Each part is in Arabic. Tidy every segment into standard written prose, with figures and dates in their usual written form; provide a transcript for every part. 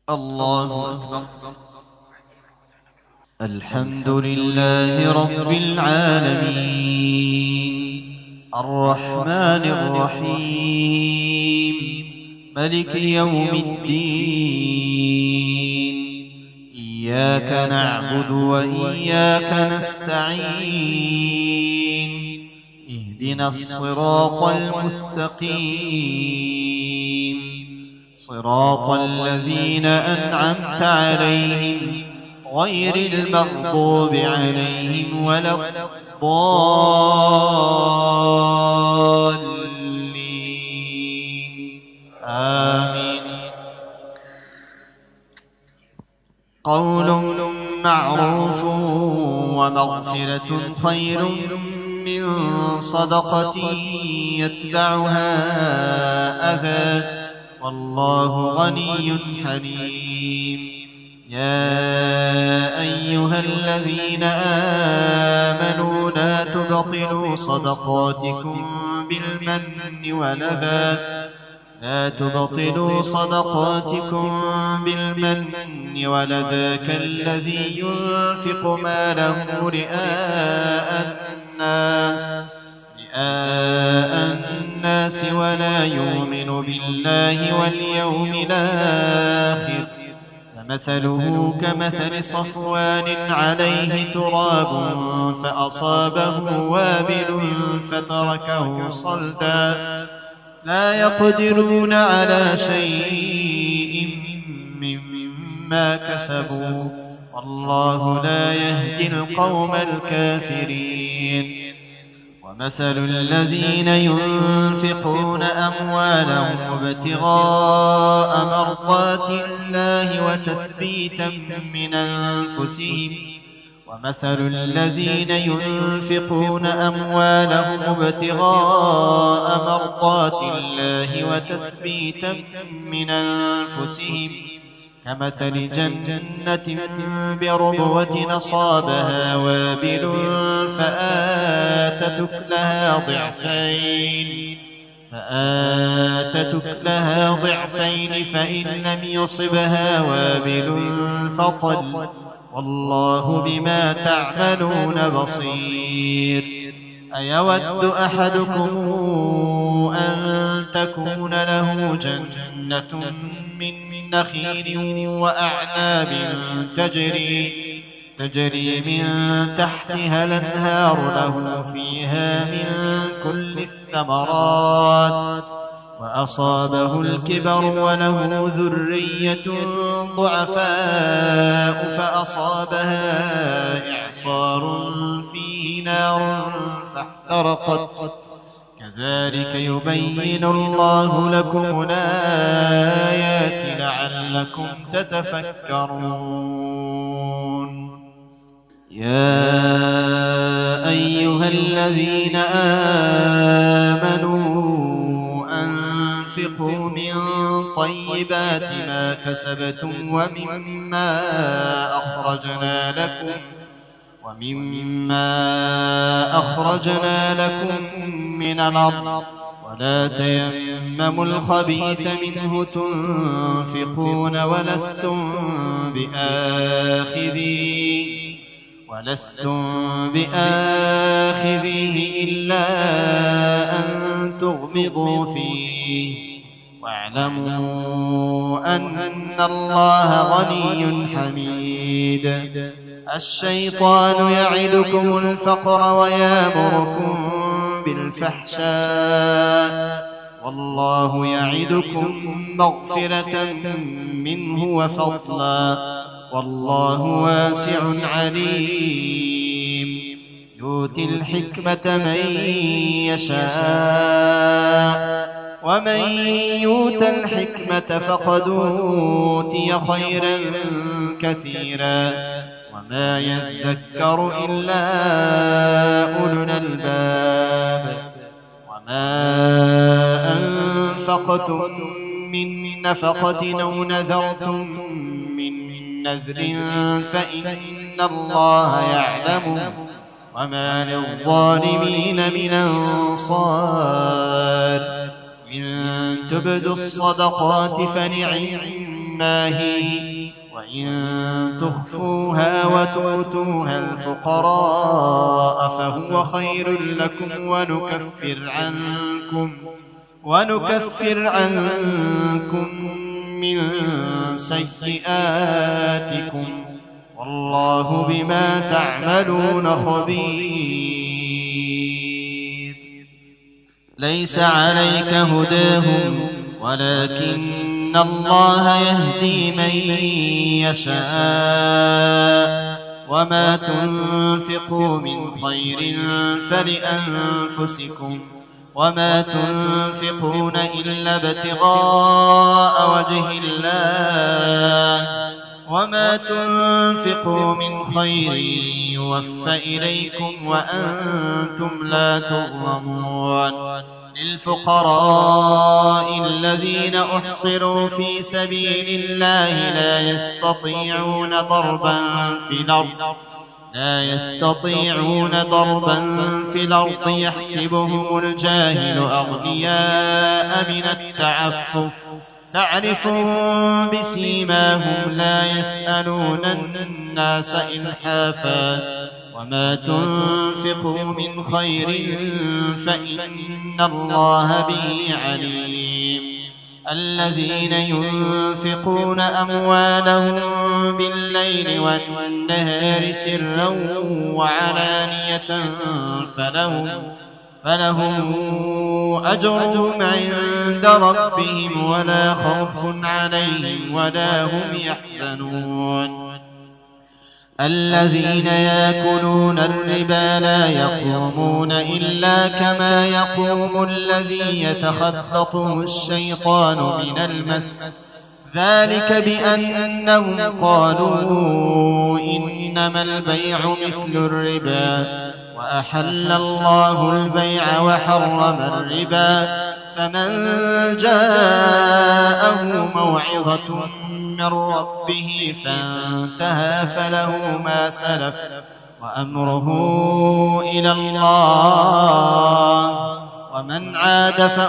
الله أكبر. الحمد لله رب العالمين الرحمن الرحيم ملك يوم الدين. إياك نعبد وإياك نستعين. اهدنا الصراط المستقيم صراط الذين أنعمت عليهم غير المغضوب عليهم ولا الضالين. آمين. قول معروف ومغفرة خير من صدقة يتبعها أذى والله غني حليم. يا أيها الذين آمنوا لا تبطلوا صدقاتكم بالمن والأذى كالذي ينفق ماله رئاء الناس ولا يؤمن بالله واليوم الآخر فمثله كمثل صفوان عليه تراب فأصابه وابل فتركه صلدا لا يقدرون على شيء مما كسبوا والله لا يهدي القوم الكافرين. ومثل الذين ينفقون أموالهم ابتغاء مرضات الله وتثبيتا من أنفسهم كمثل جنة بربوة أصابها وابل فآتت أكلها ضعفين فإن لم يصبها وابل فطل والله بما تعملون بصير. أيود أحدكم أن تكون له جنة من نخيل وأعناب تجري من تحتها الأنهار له فيها من كل الثمرات وأصابه الكبر وله ذرية ضعفاء فأصابها إعصار فيه نار فاحترقت كذلك يبين الله لكم الآيات لعلكم تتفكرون. يا أيها الذين آمنوا أنفقوا من طيبات ما كسبتم ومما أخرجنا لكم من الأرض ولا تيمموا الخبيث منه تنفقون ولستم بآخذيه إلا أن تغمضوا فيه واعلموا أن الله غني حميد. الشيطان يعدكم الفقر ويأمركم بالفحشاء والله يعدكم مغفرة منه وفضلا والله واسع عليم. يؤتي الحكمة من يشاء ومن يؤت الحكمة فقد أوتي خيرا كثيرا وما يذكر إلا أولو الألباب. وما أنفقتم من نفقة أو نذرتم من نذر فإن الله يعلمه وما للظالمين من أنصار. إن تبدوا الصدقات فنعم الناهي وإن تخفوها وتؤتوها الفقراء فهو خير لكم ونكفر عنكم من سيئاتكم والله بما تعملون خبير. ليس عليك هداهم ولكن الله يهدي من يشاء وما تنفقوا من خير فلأنفسكم وما تنفقون إلا ابتغاء وجه الله وما تنفقوا من خير يوفى إليكم وأنتم لا تظلمون. للفقراء الذين أحصروا في سبيل الله لا يستطيعون ضربا في الأرض يحسبهم الجاهل أغنياء من التعفف تعرفهم بسيماهم لا يسألون الناس إلحافا وما تنفقوا من خير فإن الله به عليم. الذين ينفقون أموالهم بالليل والنهار سرا وعلانية فلهم أجرهم عند ربهم ولا خوف عليهم ولا هم يحزنون. الذين يأكلون الربا لا يقومون إلا كما يقوم الذي يتخبطه الشيطان من المس ذلك بأنهم قالوا إنما البيع مثل الربا وأحل الله البيع وحرم الربا فمن جاءه موعظة من ربه فانتهى فله ما سلف وأمره إلى الله ومن عاد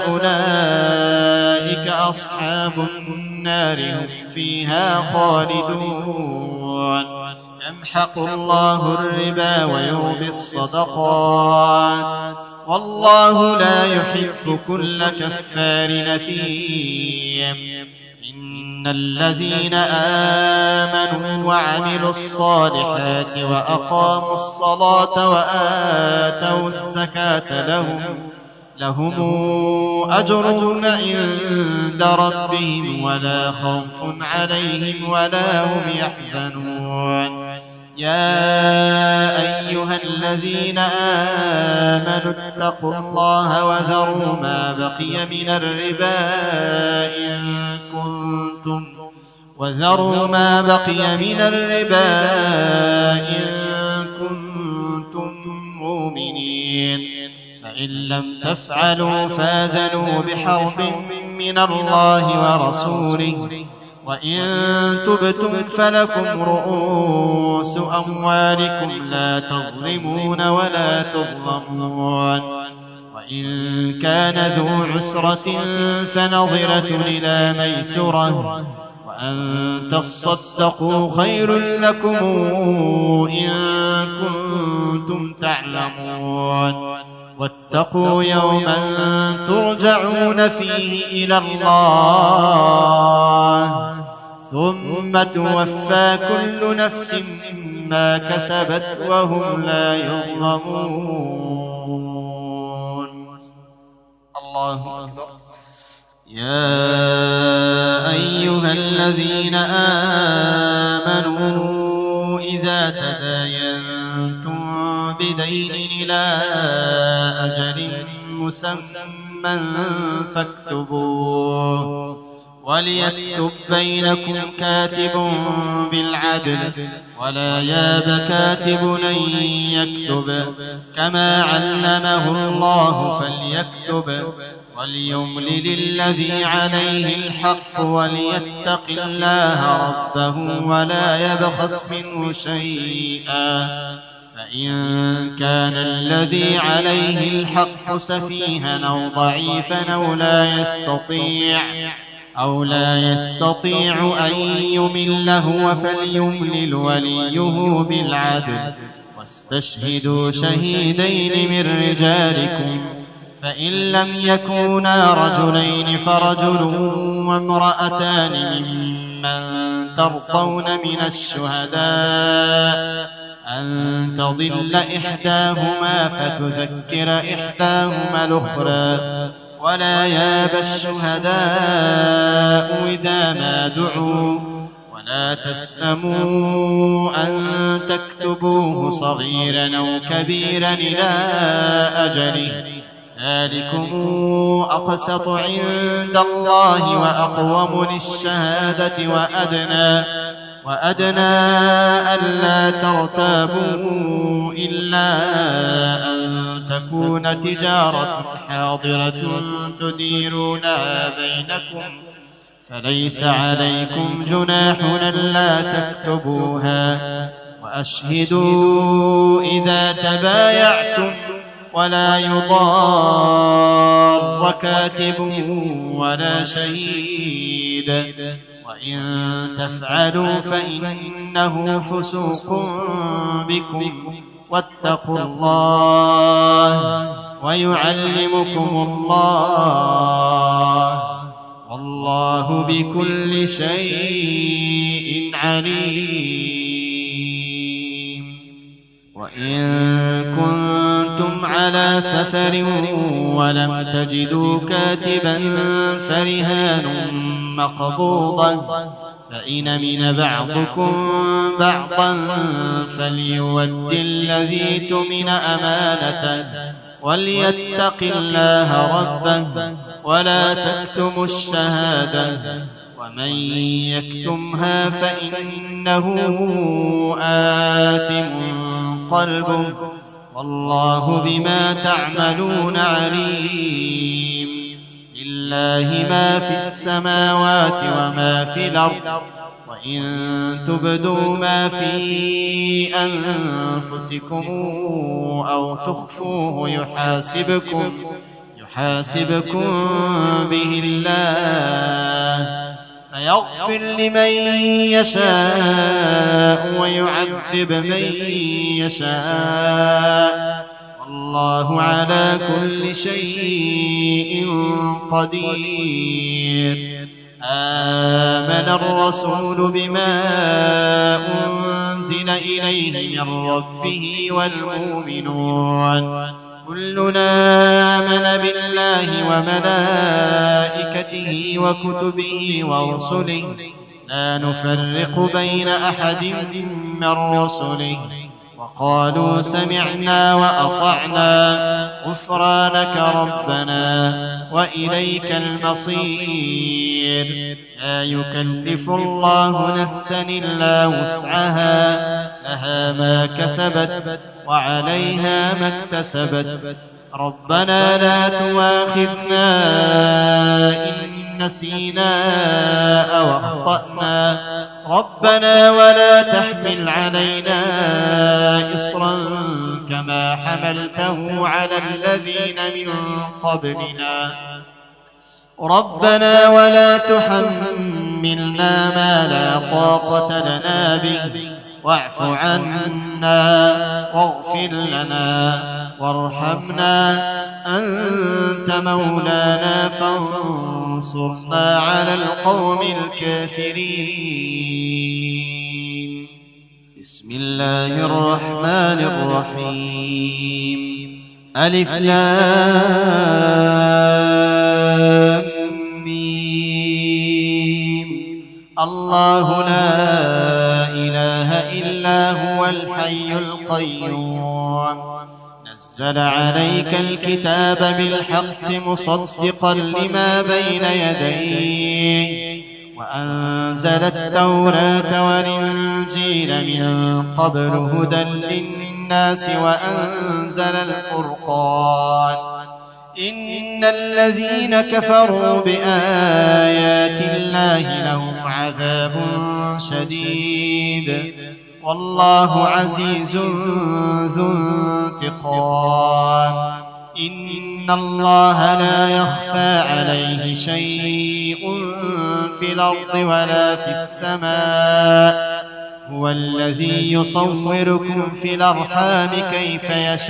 فأولئك أصحاب النار هم فيها خالدون. يمحق الله الربا ويربي الصدقات والله لا يحب كل كفار أثيم. إن الذين آمنوا وعملوا الصالحات وأقاموا الصلاة وآتوا الزكاة لهم أجرهم عند ربهم ولا خوف عليهم ولا هم يحزنون. يا أيها الذين آمنوا اتقوا الله وذروا ما بقي من الربا إن كنتم مؤمنين فإن لم تفعلوا فآذنوا بحرب من الله ورسوله وإن تبتم فلكم رؤوس أموالكم لا تظلمون ولا تظلمون. وإن كان ذو عسرة فنظرة إلى ميسرة وأن تصدقوا خير لكم إن كنتم تعلمون. واتقوا يوما ترجعون فيه إلى الله ثم توفى كل نفس ما كسبت وهم لا يظلمون. الله أكبر. يا أيها الذين آمنوا إذا تداينتم بدين إلى أجل مسمى فاكتبوه وليكتب بينكم كاتب بالعدل ولا ياب كاتب أن يكتب كما علمه الله فليكتب وليملل الذي عليه الحق وليتق الله ربه ولا يبخس منه شيئا فإن كان الذي عليه الحق سفيها أو ضعيفا أو لا يستطيع أن يمل هو فليملل وليه بالعدل واستشهدوا شهيدين من رجالكم فإن لم يكونا رجلين فرجل وامرأتان ممن ترضون من الشهداء أن تضل إحداهما فتذكر إحداهما الأخرى ولا ياب الشهداء إذا ما دعوا ولا تسأموا أن تكتبوه صغيرا أو كبيرا إلى أجله ذلكم أقسط عند الله وأقوم للشهادة وأدنى ألا ترتابوا إلا أن تكون تجارة حاضرة تديرونها بينكم فليس عليكم جناح ألا تكتبوها وأشهدوا إذا تبايعتم ولا يضار كاتب ولا شهيد وإن تفعلوا فإنه فسوق بكم واتقوا الله ويعلمكم الله والله بكل شيء عليم. وإن كنتم على سفر ولم تجدوا كاتبا فرهان مقبوضة فإن من بعضكم بعضا فليؤد الذي اؤتمن أمانته وليتق الله ربه ولا تكتموا الشهادة ومن يكتمها فإنه آثم قلبه والله بما تعملون عليم. لله ما في السماوات وما في الأرض وإن تبدوا ما في أنفسكم أو تخفوه يحاسبكم به الله فيغفر لمن يشاء ويعذب من يشاء والله على كل شيء قدير. آمن الرسول بما أنزل إليه من ربه والمؤمنون كلنا آمن بالله وملائكته وكتبه ورسله لا نفرق بين أحد من رسله وقالوا سمعنا وأطعنا غفرانك ربنا وإليك المصير. لا يكلف الله نفسا إلا وسعها لها ما كسبت وعليها ما اكتسبت ربنا لا تؤاخذنا إن نسينا أو أخطأنا ربنا ولا تحمل علينا إصرا كما حملته على الذين من قبلنا ربنا ولا تحملنا ما لا طاقة لنا به واعف عنا واغفر لنا وارحمنا أنت مولانا فانصرنا على القوم الكافرين. بسم الله الرحمن الرحيم. ألف لام ميم. الله لا إله إلا هو الحي القيوم نزل عليك الكتاب بالحق مصدقا لما بين يديه وأنزل التوراة والإنجيل من قبل هدى للناس وأنزل الفرقان إن الذين كفروا بآيات الله لهم عذاب شديد والله عزيز ذو انتقام. إن الله لا يخفى عليه شيء في الأرض ولا في السماء هو الذي يصوركم في الأرحام كيف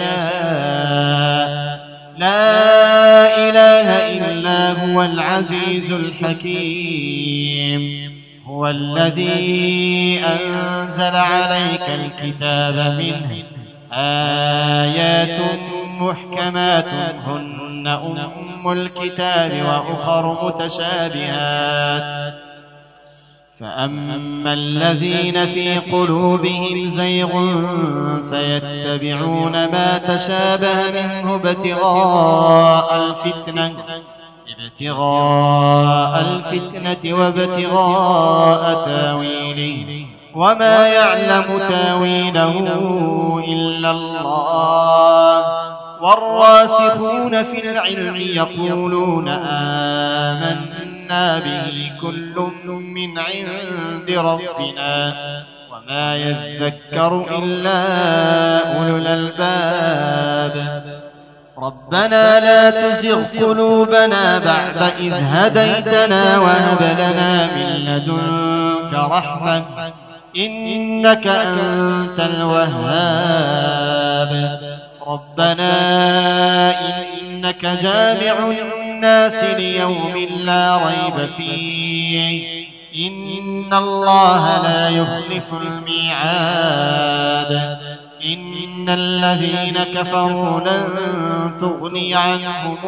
يشاء لا إله إلا هو العزيز الحكيم هو الذي أنزل عليك الكتاب منه آيات محكمات هن أم الكتاب وأخر متشابهات فأما الذين في قلوبهم زيغ فيتبعون ما تشابه منه ابتغاء الفتنة وابتغاء تاويله وما يعلم تاويله إلا الله والراسخون في العلم يقولون آمنا به كل من عند ربنا وما يذكر إلا أولو الألباب ربنا لا تزغ قلوبنا بعد إذ هديتنا وهب لنا من لدنك رحمة إنك أنت الوهاب ربنا إنك جامع الناس ليوم لا ريب فيه إن الله لا يخلف الميعاد إن الذين كفروا لن تغني عنهم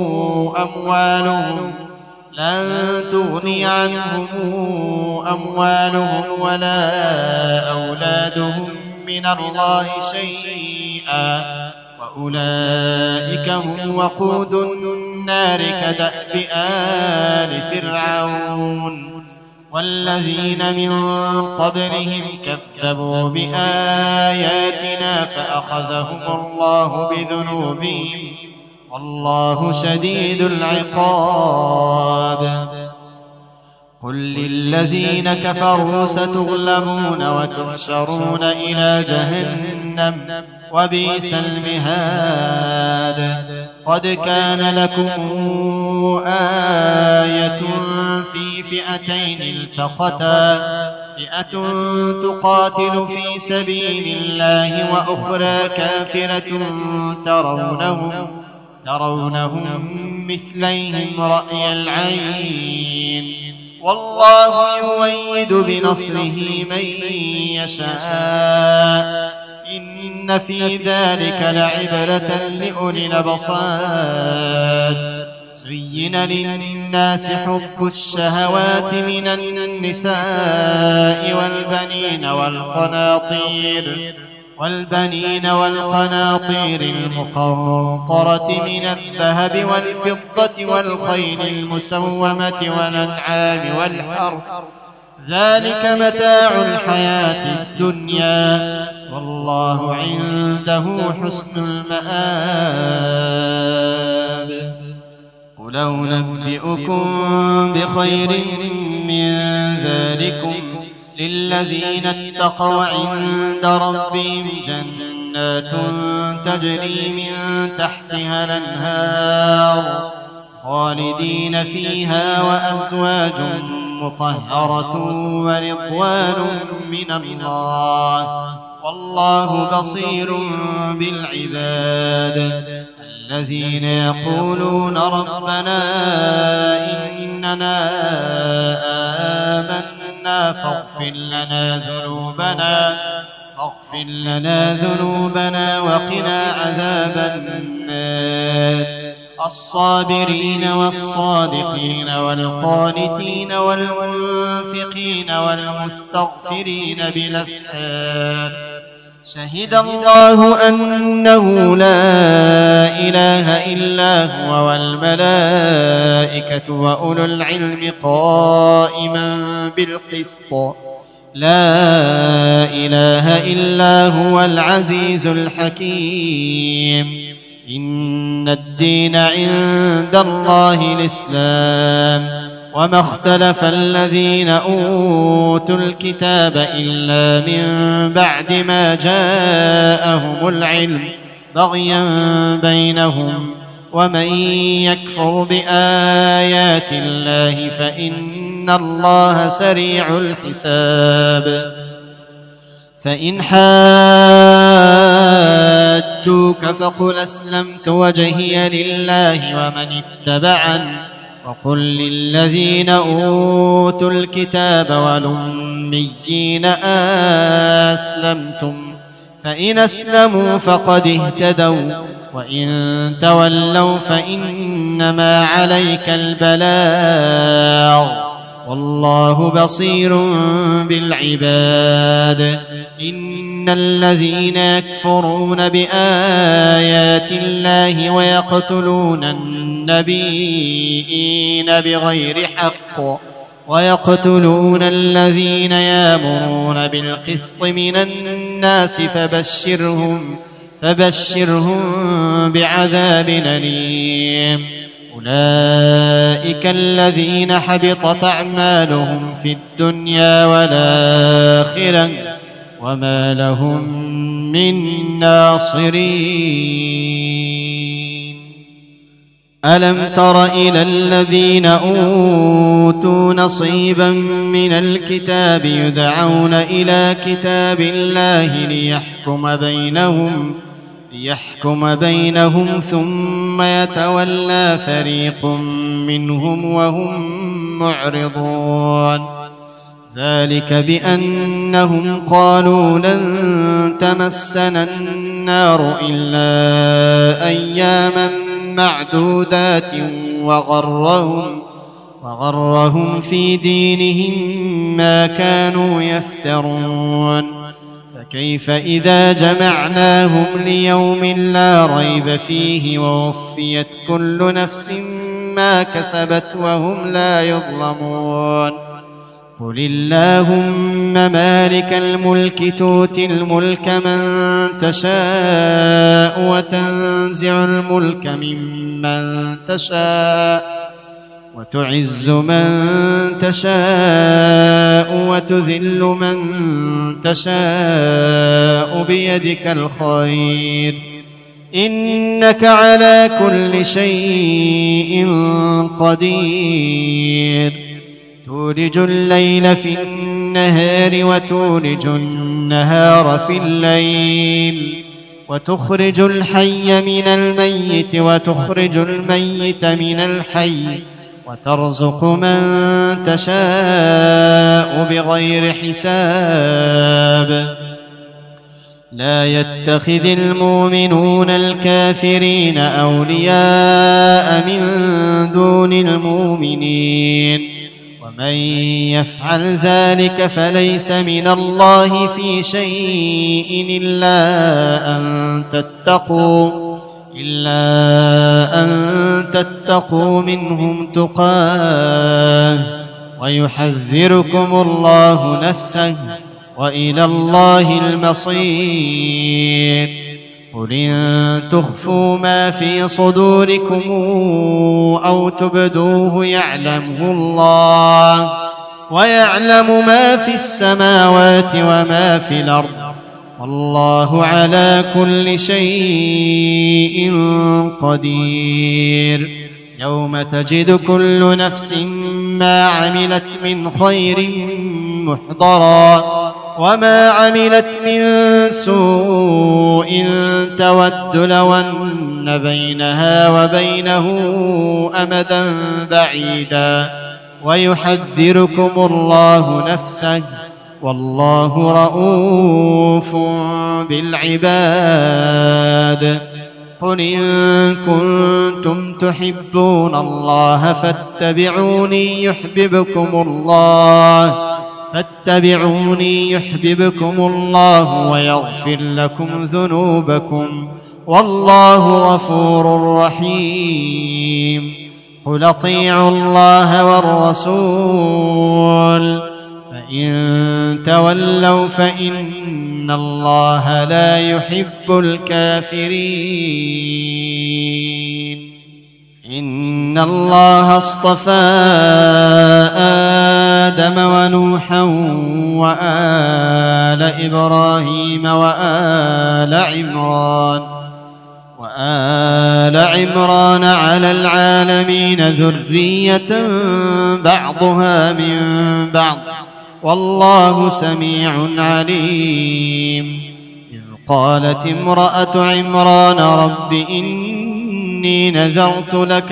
أموالهم ولا أولادهم من الله شيئا وأولئك هم وقود النار كدأب آل فرعون والذين من قبلهم كذبوا بآياتنا فأخذهم الله بذنوبهم والله شديد العقاب قل للذين كفروا ستغلبون وتحشرون إلى جهنم وبئس المهاد قد كان لكم آية في فئتين التقتا فئة تقاتل في سبيل الله وأخرى كافرة ترونهم مثليهم رأي العين والله يؤيد بنصره من يشاء إن في ذلك لعبرة لأولي الأبصار زين للناس حب الشهوات من النساء والبنين والقناطير المقنطرة من الذهب والفضة والخيل المسومة والأنعام والحرث ذلك متاع الحياة الدنيا والله عنده حسن المآب قل أنبئكم بخير من ذلكم للذين اتقوا عند ربهم جنات تجري من تحتها الأنهار خالدين فيها وأزواج مطهرة ورضوان من الله والله بصير بالعباد الذين يقولون ربنا إننا آمنا فاغفر لنا ذنوبنا وقنا عذاب النار الصابرين والصادقين والقانتين والمنفقين والمستغفرين بالأسحار شهد الله أنه لا إله إلا هو والملائكة وأولو العلم قائما بالقسط لا إله إلا هو العزيز الحكيم إن الدين عند الله الإسلام وما اختلف الذين أوتوا الكتاب إلا من بعد ما جاءهم العلم بغيا بينهم ومن يكفر بآيات الله فإن إن الله سريع الحساب. فإن حاجوك فقل أسلمت وجهي لله ومن اتبعني وقل للذين أوتوا الكتاب والأميين أسلمتم فإن أسلموا فقد اهتدوا وإن تولوا فإنما عليك البلاغ والله بصير بالعباد. إن الذين يكفرون بآيات الله ويقتلون النبيين بغير حق ويقتلون الذين يأمرون بالقسط من الناس فبشرهم بعذاب أليم. أولئك الذين حبطت أعمالهم في الدنيا والآخرة وما لهم من ناصرين. ألم تر إلى الذين أوتوا نصيبا من الكتاب يدعون إلى كتاب الله ليحكم بينهم ثم يتولى فريق منهم وهم معرضون. ذلك بأنهم قالوا لن تمسنا النار إلا أياما معدودات وغرهم في دينهم ما كانوا يفترون. فكيف إذا جمعناهم ليوم لا ريب فيه ووفيت كل نفس ما كسبت وهم لا يظلمون. قل اللهم مالك الملك تؤتي الملك من تشاء وتنزع الملك ممن تشاء وتعز من تشاء وتذل من تشاء بيدك الخير إنك على كل شيء قدير. تولج الليل في النهار وتولج النهار في الليل وتخرج الحي من الميت وتخرج الميت من الحي وترزق من تشاء بغير حساب. لا يتخذ المؤمنون الكافرين أولياء من دون المؤمنين ومن يفعل ذلك فليس من الله في شيء إلا أن تتقوا منهم تقاه ويحذركم الله نفسه وإلى الله المصير. قل إن تخفوا ما في صدوركم أو تبدوه يعلمه الله ويعلم ما في السماوات وما في الأرض والله على كل شيء قدير. يوم تجد كل نفس ما عملت من خير محضرا وما عملت من سوء تود لو أن بينها وبينه أمدا بعيدا ويحذركم الله نفسه والله رؤوف بالعباد. قل إن كنتم تحبون الله فاتبعوني يحببكم الله ويغفر لكم ذنوبكم والله غفور رحيم. قل اطيعوا الله والرسول فإن تولوا فإن الله لا يحب الكافرين. إن الله اصطفى آدم ونوحا وآل إبراهيم وآل وآل عمران على العالمين ذرية بعضها من بعض والله سميع عليم. إذ قالت امرأة عمران رب إني نذرت لك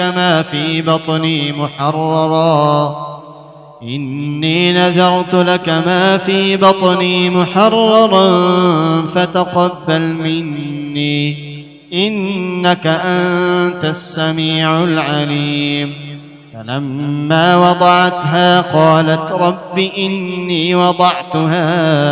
ما في بطني محررا فتقبل مني إنك أنت السميع العليم. فلما وضعتها قالت رب إني وضعتها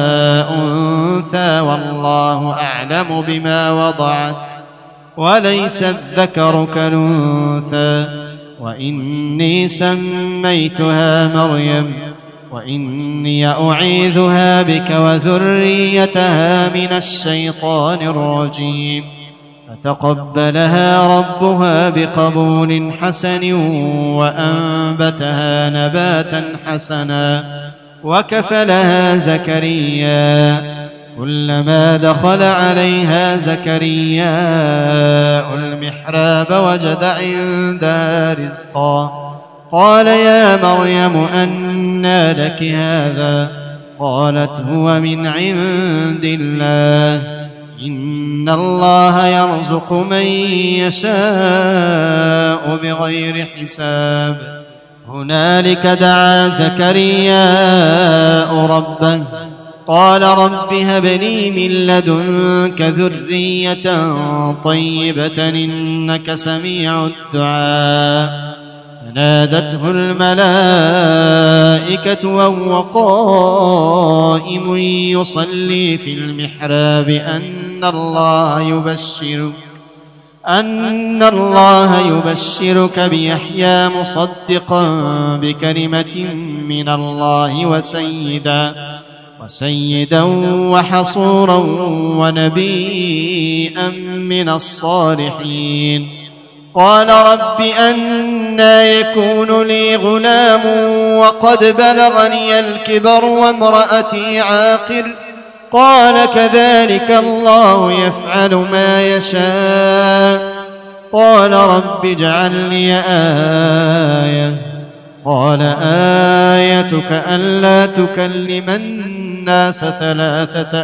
أنثى والله أعلم بما وضعت وليس الذكر كالأنثى وإني سميتها مريم وإني أعيذها بك وذريتها من الشيطان الرجيم. فتقبلها ربها بقبول حسن وأنبتها نباتا حسنا وكفلها زكريا. كلما دخل عليها زكريا المحراب وجد عندها رزقا قال يا مريم أنى لك هذا؟ قالت هو من عند الله إن الله يرزق من يشاء بغير حساب. هنالك دعا زكريا ربه قال رب هب لي من لدنك ذرية طيبة إنك سميع الدعاء. فنادته الملائكة وهو قائم يصلي في المحراب أن الله يبشرك بيحيى مصدقا بكلمة من الله وسيدا وحصورا ونبيا من الصالحين. قال رب أنى يكون لي غلام وقد بلغني الكبر وامرأتي عاقر؟ قال كذلك الله يفعل ما يشاء. قال رب اجعل لي آية. قال آيتك ألا تكلم الناس ثلاثة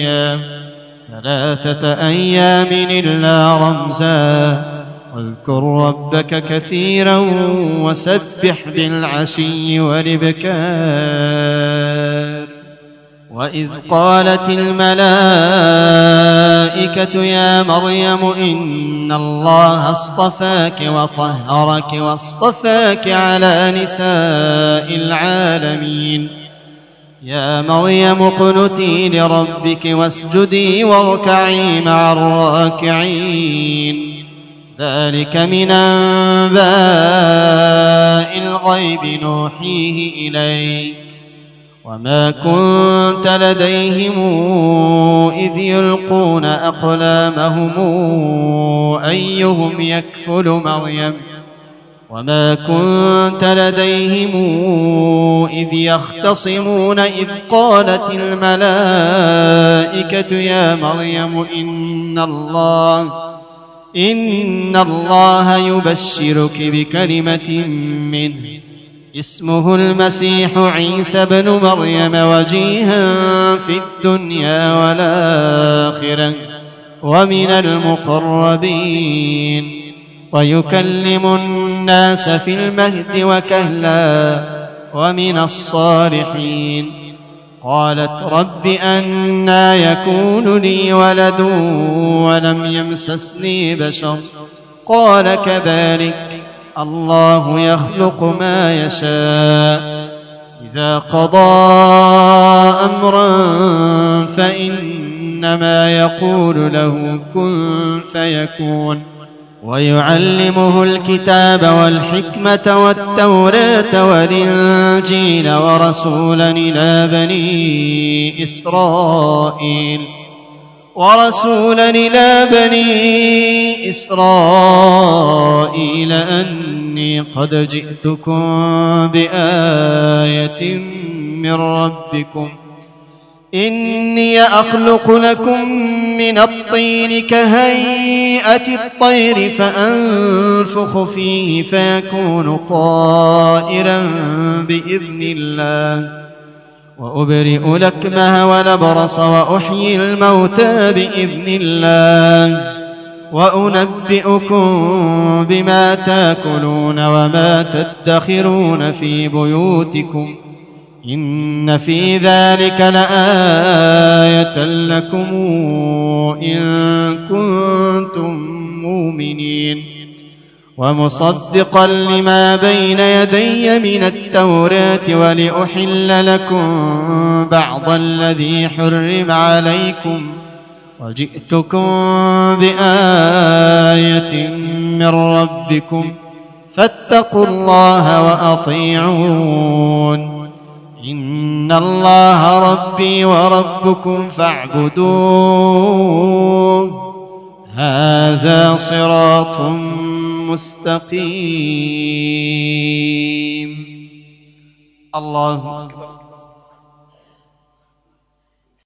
أيام إلا رمزا واذكر ربك كثيرا وسبح بالعشي والإبكار. وإذ قالت الملائكة يا مريم إن الله اصطفاك وطهرك واصطفاك على نساء العالمين. يا مريم اقنتي لربك واسجدي واركعي مع الراكعين. ذلك من أنباء الغيب نوحيه إليك وما كنت لديهم إذ يلقون أقلامهم أيهم يكفل مريم وما كنت لديهم إذ يختصمون إذ قالت الملائكة يا مريم إن الله يبشرك بكلمة منه اسمه المسيح عيسى بن مريم وجيها في الدنيا والآخرة ومن المقربين ويكلم الناس في المهد وكهلا ومن الصالحين. قالت رب أنى يكون لي ولد ولم يمسسني بشر؟ قال كذلك الله يخلق ما يشاء إذا قضى أمرا فإنما يقول له كن فيكون. ويعلمه الكتاب والحكمة والتوراة والإنجيل ورسولا إلى بني إسرائيل أني قد جئتكم بآية من ربكم إني أخلق لكم من الطين كهيئة الطير فأنفخ فيه فيكون طائرا بإذن الله وأبرئ الأكمه والأبرص وأحيي الموتى بإذن الله وأنبئكم بما تاكلون وما تدخرون في بيوتكم إن في ذلك لآية لكم إن كنتم مؤمنين ومصدقا لما بين يدي من التوراة ولأحل لكم بعض الذي حرم عليكم وجئتكم بآية من ربكم فاتقوا الله وأطيعون إن الله ربي وربكم فاعبدوه هذا صراط مستقيم. الله أكبر.